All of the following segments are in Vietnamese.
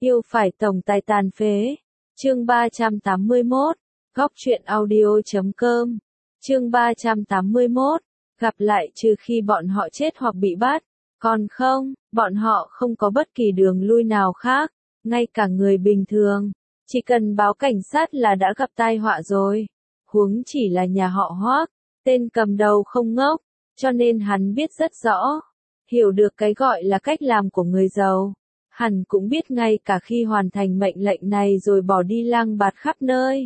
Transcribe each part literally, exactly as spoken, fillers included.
Yêu phải tổng tài tàn phế. Chương ba trăm tám mươi mốt. Góc truyện audio chấm com. Chương ba trăm tám mươi mốt. Gặp lại trừ khi bọn họ chết hoặc bị bắt. Còn không, bọn họ không có bất kỳ đường lui nào khác. Ngay cả người bình thường, chỉ cần báo cảnh sát là đã gặp tai họa rồi. Huống chỉ là nhà họ Hoác, tên cầm đầu không ngốc, cho nên hắn biết rất rõ. Hiểu được cái gọi là cách làm của người giàu. Hẳn cũng biết ngay cả khi hoàn thành mệnh lệnh này rồi bỏ đi lang bạt khắp nơi.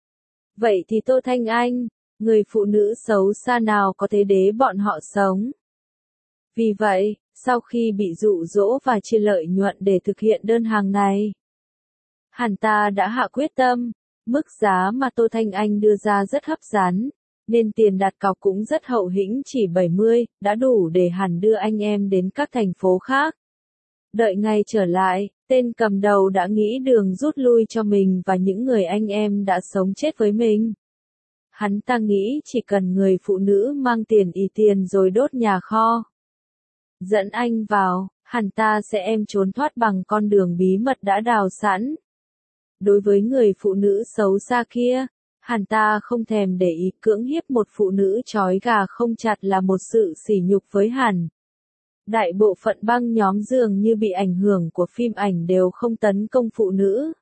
Vậy thì Tô Thanh Anh, người phụ nữ xấu xa nào có thể để bọn họ sống. Vì vậy, sau khi bị dụ dỗ và chia lợi nhuận để thực hiện đơn hàng này, hắn ta đã hạ quyết tâm, mức giá mà Tô Thanh Anh đưa ra rất hấp dẫn, nên tiền đặt cọc cũng rất hậu hĩnh, chỉ bảy mươi, đã đủ để hắn đưa anh em đến các thành phố khác. Đợi ngày trở lại, tên cầm đầu đã nghĩ đường rút lui cho mình và những người anh em đã sống chết với mình. Hắn ta nghĩ chỉ cần người phụ nữ mang tiền y tiền rồi đốt nhà kho, dẫn anh vào, hắn ta sẽ em trốn thoát bằng con đường bí mật đã đào sẵn. Đối với người phụ nữ xấu xa kia, hắn ta không thèm để ý, cưỡng hiếp một phụ nữ trói gà không chặt là một sự sỉ nhục với hắn. Đại bộ phận băng nhóm dường như bị ảnh hưởng của phim ảnh đều không tấn công phụ nữ.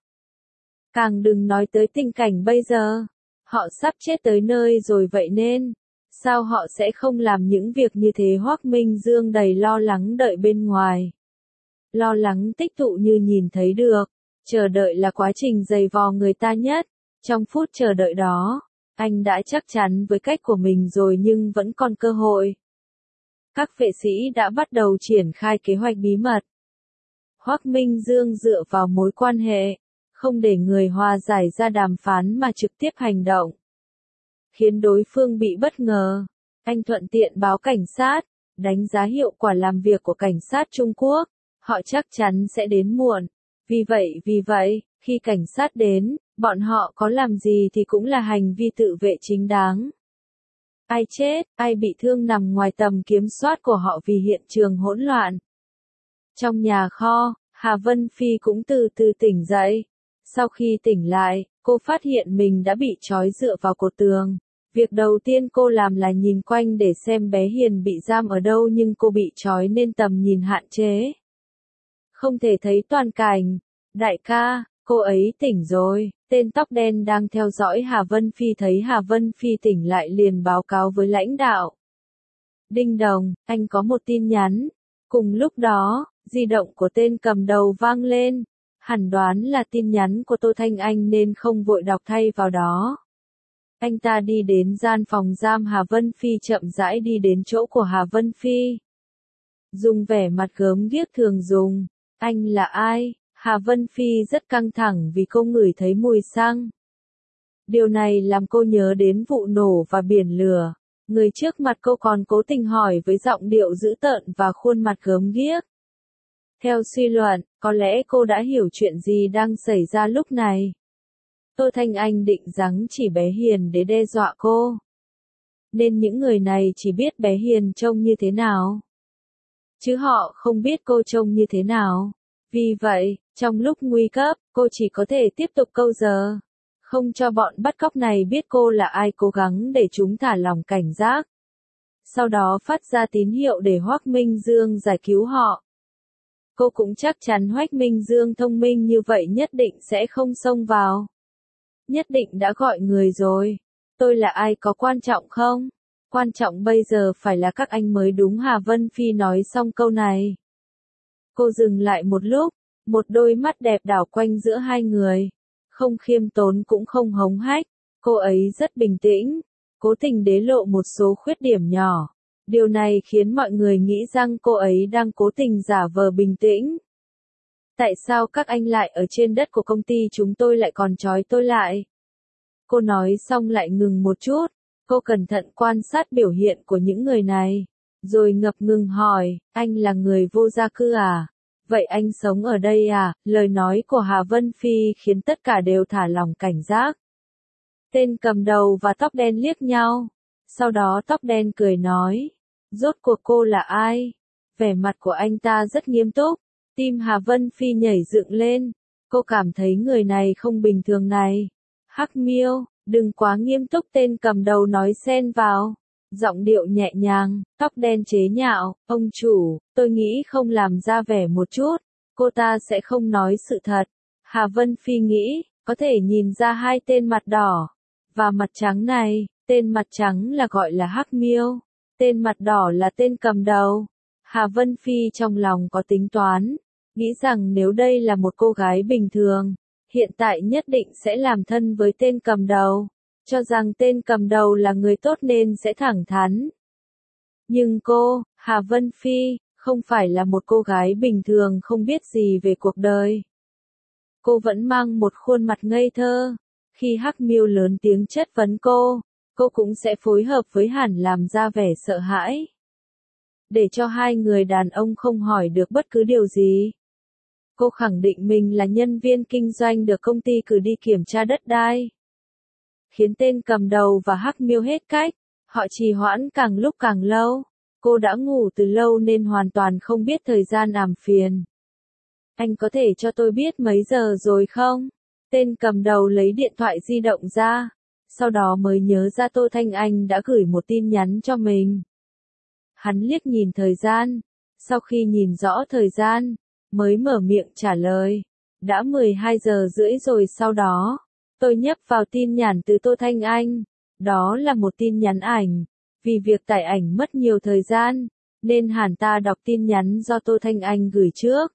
Càng đừng nói tới tình cảnh bây giờ. Họ sắp chết tới nơi rồi vậy nên, sao họ sẽ không làm những việc như thế? Hoác Minh Dương đầy lo lắng đợi bên ngoài. Lo lắng tích tụ như nhìn thấy được. Chờ đợi là quá trình dày vò người ta nhất. Trong phút chờ đợi đó, anh đã chắc chắn với cách của mình rồi nhưng vẫn còn cơ hội. Các vệ sĩ đã bắt đầu triển khai kế hoạch bí mật. Hoác Minh Dương dựa vào mối quan hệ, không để người hòa giải ra đàm phán mà trực tiếp hành động. Khiến đối phương bị bất ngờ, anh thuận tiện báo cảnh sát, đánh giá hiệu quả làm việc của cảnh sát Trung Quốc, họ chắc chắn sẽ đến muộn. Vì vậy, vì vậy, khi cảnh sát đến, bọn họ có làm gì thì cũng là hành vi tự vệ chính đáng. Ai chết, ai bị thương nằm ngoài tầm kiểm soát của họ vì hiện trường hỗn loạn. Trong nhà kho, Hà Vân Phi cũng từ từ tỉnh dậy. Sau khi tỉnh lại, cô phát hiện mình đã bị trói dựa vào cột tường. Việc đầu tiên cô làm là nhìn quanh để xem bé Hiền bị giam ở đâu, nhưng cô bị trói nên tầm nhìn hạn chế. Không thể thấy toàn cảnh. Đại ca, cô ấy tỉnh rồi. Tên tóc đen đang theo dõi Hà Vân Phi thấy Hà Vân Phi tỉnh lại liền báo cáo với lãnh đạo. Đinh đồng, anh có một tin nhắn. Cùng lúc đó, di động của tên cầm đầu vang lên. Hẳn đoán là tin nhắn của Tô Thanh Anh nên không vội đọc thay vào đó. Anh ta đi đến gian phòng giam Hà Vân Phi, chậm rãi đi đến chỗ của Hà Vân Phi. Dùng vẻ mặt gớm ghiếc thường dùng. Anh là ai? Hà Vân Phi rất căng thẳng vì cô ngửi thấy mùi xăng. Điều này làm cô nhớ đến vụ nổ và biển lửa. Người trước mặt cô còn cố tình hỏi với giọng điệu dữ tợn và khuôn mặt gớm ghiếc. Theo suy luận, có lẽ cô đã hiểu chuyện gì đang xảy ra lúc này. Tô Thanh Anh định giằng chỉ bé Hiền để đe dọa cô. Nên những người này chỉ biết bé Hiền trông như thế nào. Chứ họ không biết cô trông như thế nào. Vì vậy, trong lúc nguy cấp, cô chỉ có thể tiếp tục câu giờ. Không cho bọn bắt cóc này biết cô là ai, cố gắng để chúng thả lỏng cảnh giác. Sau đó phát ra tín hiệu để Hoác Minh Dương giải cứu họ. Cô cũng chắc chắn Hoác Minh Dương thông minh như vậy nhất định sẽ không xông vào. Nhất định đã gọi người rồi. Tôi là ai có quan trọng không? Quan trọng bây giờ phải là các anh mới đúng. Hà Vân Phi nói xong câu này. Cô dừng lại một lúc, một đôi mắt đẹp đảo quanh giữa hai người. Không khiêm tốn cũng không hống hách. Cô ấy rất bình tĩnh, cố tình đế lộ một số khuyết điểm nhỏ. Điều này khiến mọi người nghĩ rằng cô ấy đang cố tình giả vờ bình tĩnh. Tại sao các anh lại ở trên đất của công ty chúng tôi lại còn trói tôi lại? Cô nói xong lại ngừng một chút. Cô cẩn thận quan sát biểu hiện của những người này. Rồi ngập ngừng hỏi, anh là người vô gia cư à? Vậy anh sống ở đây à? Lời nói của Hà Vân Phi khiến tất cả đều thả lỏng cảnh giác. Tên cầm đầu và tóc đen liếc nhau. Sau đó tóc đen cười nói, rốt cuộc cô là ai? Vẻ mặt của anh ta rất nghiêm túc. Tim Hà Vân Phi nhảy dựng lên. Cô cảm thấy người này không bình thường này. Hắc Miêu, đừng quá nghiêm túc, tên cầm đầu nói xen vào. Giọng điệu nhẹ nhàng, tóc đen chế nhạo, ông chủ, tôi nghĩ không làm ra vẻ một chút, cô ta sẽ không nói sự thật. Hà Vân Phi nghĩ, có thể nhìn ra hai tên mặt đỏ và mặt trắng này, tên mặt trắng là gọi là Hắc Miêu, tên mặt đỏ là tên cầm đầu. Hà Vân Phi trong lòng có tính toán, nghĩ rằng nếu đây là một cô gái bình thường, hiện tại nhất định sẽ làm thân với tên cầm đầu, cho rằng tên cầm đầu là người tốt nên sẽ thẳng thắn. Nhưng cô, Hà Vân Phi, không phải là một cô gái bình thường không biết gì về cuộc đời. Cô vẫn mang một khuôn mặt ngây thơ. Khi Hắc Miêu lớn tiếng chất vấn cô, cô cũng sẽ phối hợp với Hàn làm ra vẻ sợ hãi, để cho hai người đàn ông không hỏi được bất cứ điều gì. Cô khẳng định mình là nhân viên kinh doanh được công ty cử đi kiểm tra đất đai, khiến tên cầm đầu và Hắc Miêu hết cách. Họ trì hoãn càng lúc càng lâu. Cô đã ngủ từ lâu nên hoàn toàn không biết thời gian, ảm phiền. Anh có thể cho tôi biết mấy giờ rồi không? Tên cầm đầu lấy điện thoại di động ra, sau đó mới nhớ ra Tô Thanh Anh đã gửi một tin nhắn cho mình. Hắn liếc nhìn thời gian, sau khi nhìn rõ thời gian, mới mở miệng trả lời. Đã mười hai giờ rưỡi rồi. Sau đó, tôi nhấp vào tin nhắn từ Tô Thanh Anh. Đó là một tin nhắn ảnh. Vì việc tải ảnh mất nhiều thời gian, nên Hàn ta đọc tin nhắn do Tô Thanh Anh gửi trước.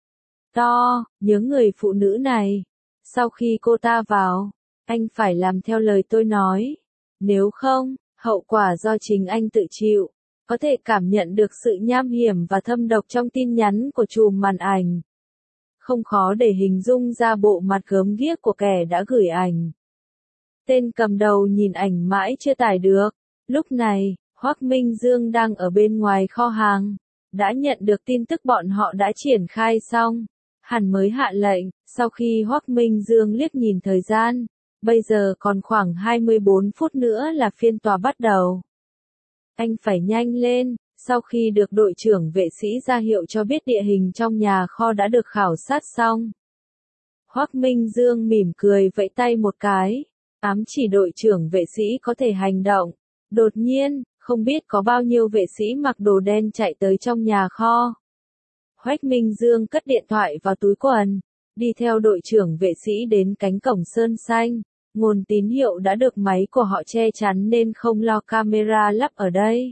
To, nhớ người phụ nữ này. Sau khi cô ta vào, anh phải làm theo lời tôi nói. Nếu không, hậu quả do chính anh tự chịu. Có thể cảm nhận được sự nham hiểm và thâm độc trong tin nhắn của chùm màn ảnh. Không khó để hình dung ra bộ mặt gớm ghiếc của kẻ đã gửi ảnh. Tên cầm đầu nhìn ảnh mãi chưa tải được. Lúc này, Hoắc Minh Dương đang ở bên ngoài kho hàng. Đã nhận được tin tức bọn họ đã triển khai xong. Hàn mới hạ lệnh, sau khi Hoắc Minh Dương liếc nhìn thời gian. Bây giờ còn khoảng hai mươi bốn phút nữa là phiên tòa bắt đầu. Anh phải nhanh lên. Sau khi được đội trưởng vệ sĩ ra hiệu cho biết địa hình trong nhà kho đã được khảo sát xong, Hoắc Minh Dương mỉm cười vẫy tay một cái, ám chỉ đội trưởng vệ sĩ có thể hành động. Đột nhiên, không biết có bao nhiêu vệ sĩ mặc đồ đen chạy tới trong nhà kho. Hoắc Minh Dương cất điện thoại vào túi quần, đi theo đội trưởng vệ sĩ đến cánh cổng sơn xanh. Nguồn tín hiệu đã được máy của họ che chắn nên không lo camera lắp ở đây.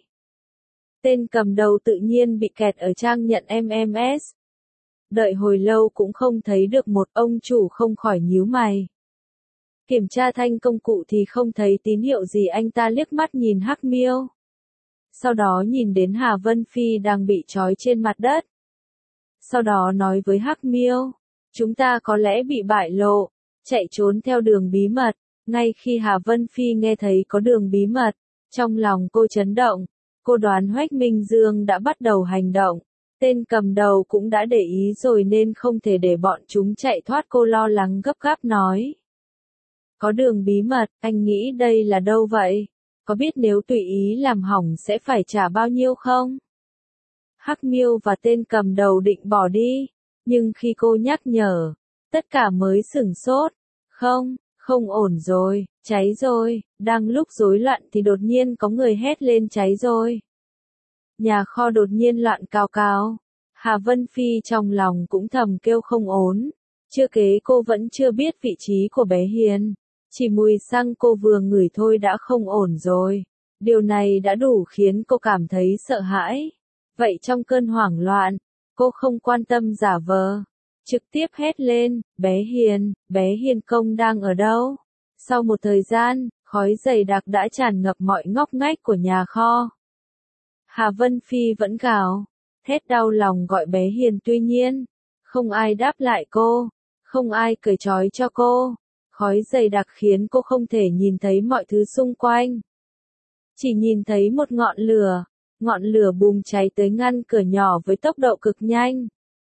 Tên cầm đầu tự nhiên bị kẹt ở trang nhận em em ét. Đợi hồi lâu cũng không thấy được một, ông chủ không khỏi nhíu mày. Kiểm tra thanh công cụ thì không thấy tín hiệu gì. Anh ta liếc mắt nhìn Hắc Miêu. Sau đó nhìn đến Hà Vân Phi đang bị trói trên mặt đất. Sau đó nói với Hắc Miêu, chúng ta có lẽ bị bại lộ, chạy trốn theo đường bí mật. Ngay khi Hà Vân Phi nghe thấy có đường bí mật, trong lòng cô chấn động. Cô đoán Hoắc Minh Dương đã bắt đầu hành động. Tên cầm đầu cũng đã để ý rồi nên không thể để bọn chúng chạy thoát. Cô lo lắng gấp gáp nói. Có đường bí mật, anh nghĩ đây là đâu vậy? Có biết nếu tùy ý làm hỏng sẽ phải trả bao nhiêu không? Hắc Miêu và tên cầm đầu định bỏ đi, nhưng khi cô nhắc nhở, tất cả mới sửng sốt. Không, không ổn rồi, cháy rồi. Đang lúc rối loạn thì đột nhiên có người hét lên cháy rồi. Nhà kho đột nhiên loạn cào cào. Hà Vân Phi trong lòng cũng thầm kêu không ổn. Chưa kể cô vẫn chưa biết vị trí của bé Hiền. Chỉ mùi xăng cô vừa ngửi thôi đã không ổn rồi. Điều này đã đủ khiến cô cảm thấy sợ hãi. Vậy trong cơn hoảng loạn, cô không quan tâm giả vờ. Trực tiếp hét lên, bé Hiền, bé Hiền công đang ở đâu? Sau một thời gian, khói dày đặc đã tràn ngập mọi ngóc ngách của nhà kho. Hà Vân Phi vẫn gào, thét đau lòng gọi bé Hiền, tuy nhiên, không ai đáp lại cô, không ai cởi trói cho cô. Khói dày đặc khiến cô không thể nhìn thấy mọi thứ xung quanh. Chỉ nhìn thấy một ngọn lửa, ngọn lửa bùng cháy tới ngăn cửa nhỏ với tốc độ cực nhanh.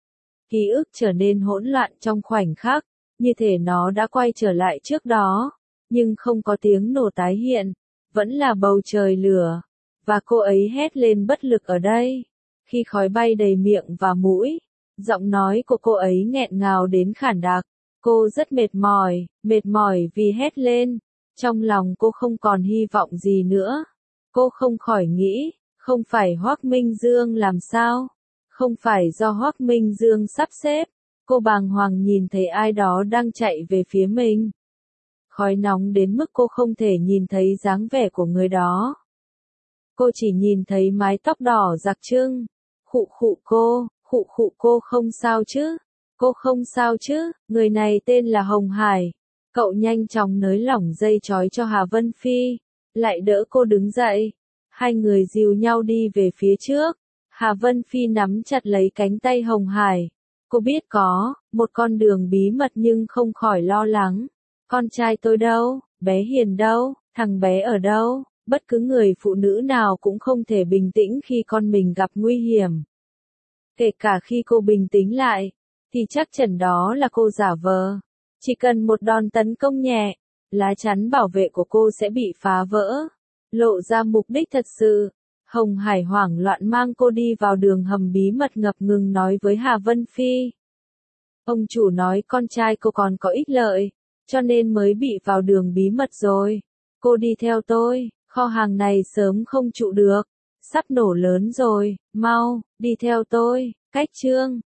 Ký ức trở nên hỗn loạn trong khoảnh khắc, như thể nó đã quay trở lại trước đó, nhưng không có tiếng nổ tái hiện, vẫn là bầu trời lửa, và cô ấy hét lên bất lực ở đây. Khi khói bay đầy miệng và mũi, giọng nói của cô ấy nghẹn ngào đến khản đặc. Cô rất mệt mỏi, mệt mỏi vì hét lên. Trong lòng cô không còn hy vọng gì nữa. Cô không khỏi nghĩ, không phải Hoắc Minh Dương làm sao? Không phải do Hoắc Minh Dương sắp xếp. Cô bàng hoàng nhìn thấy ai đó đang chạy về phía mình. Khói nóng đến mức cô không thể nhìn thấy dáng vẻ của người đó. Cô chỉ nhìn thấy mái tóc đỏ rạc trưng. Khụ khụ cô, khụ khụ cô không sao chứ? Cô không sao chứ? Người này tên là Hồng Hải. Cậu nhanh chóng nới lỏng dây trói cho Hà Vân Phi, lại đỡ cô đứng dậy. Hai người dìu nhau đi về phía trước. Hà Vân Phi nắm chặt lấy cánh tay Hồng Hải. Cô biết có một con đường bí mật nhưng không khỏi lo lắng. Con trai tôi đâu? Bé Hiền đâu? Thằng bé ở đâu? Bất cứ người phụ nữ nào cũng không thể bình tĩnh khi con mình gặp nguy hiểm. Kể cả khi cô bình tĩnh lại, thì chắc chắn đó là cô giả vờ. Chỉ cần một đòn tấn công nhẹ, lá chắn bảo vệ của cô sẽ bị phá vỡ. Lộ ra mục đích thật sự. Hồng Hải hoảng loạn mang cô đi vào đường hầm bí mật ngập ngừng nói với Hà Vân Phi. Ông chủ nói con trai cô còn có ích lợi, cho nên mới bị vào đường bí mật rồi. Cô đi theo tôi, kho hàng này sớm không trụ được. Sắp nổ lớn rồi, mau, đi theo tôi. Cách chương